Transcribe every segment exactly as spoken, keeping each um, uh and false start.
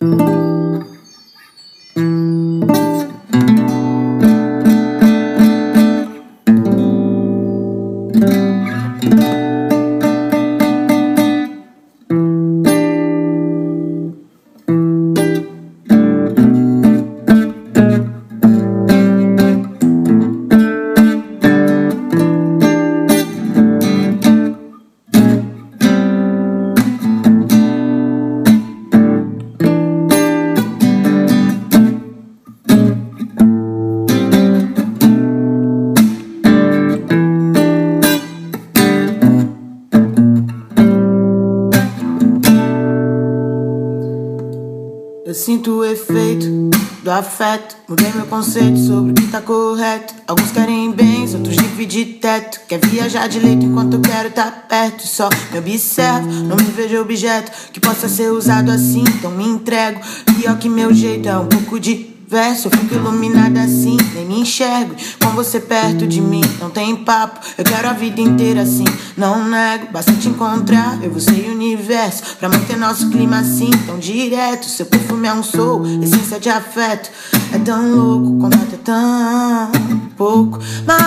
Eu sinto o efeito do afeto. Mudei meu conceito sobre o que tá correto. Alguns querem bens, outros dividem teto. Quer viajar de leito enquanto eu quero tá perto. Só me observo, não me vejo objeto que possa ser usado assim, então me entrego. Pior que meu jeito é um pouco de verso, eu fico iluminada assim, nem me enxergo. Com você perto de mim, não tem papo. Eu quero a vida inteira assim, não nego. Basta te encontrar, eu, você e o universo, pra manter nosso clima assim, tão direto. Seu perfume é um soul, essência de afeto. É tão louco, contato é tão pouco,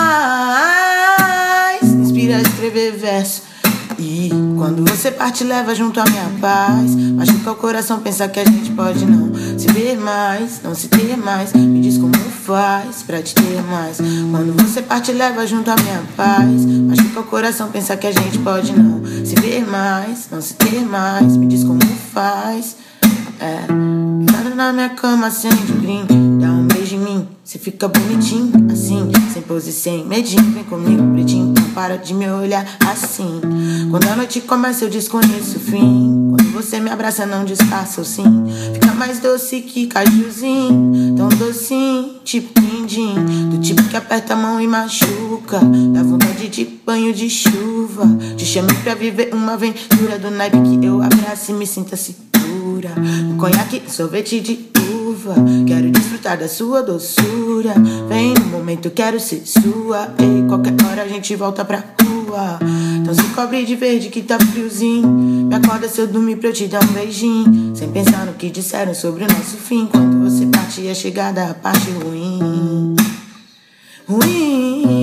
mas inspira a escrever verso. E quando você parte, leva junto a minha paz. Machuca o coração, pensar que a gente pode não se ver mais, não se ter mais. Me diz como faz pra te ter mais. Quando você parte, leva junto a minha paz. Machuca o coração, pensar que a gente pode não se ver mais, não se ter mais. Me diz como faz. É, nada na minha cama, acende um drink, dá um beijo em mim, cê fica bonitinho, assim, sem pose, sem medinho. Vem comigo, pretinho, não para de me olhar assim. Quando a noite começa eu desconheço o fim. Quando você me abraça não disfarça o sim. Fica mais doce que cajuzinho, tão docinho, tipo quindim. Do tipo que aperta a mão e machuca, dá vontade de banho de chuva. Te chamei pra viver uma aventura do naipe que eu abraço e me sinta segura. Um conhaque, sorvete de uva, quero desfrutar da sua doçura. Vem no momento, quero ser sua. Ei, qualquer hora a gente volta pra rua. Então se cobre de verde que tá friozinho. Me acorda se eu dormir pra eu te dar um beijinho, sem pensar no que disseram sobre o nosso fim. Quando você parte é chegada a parte ruim. Ruim.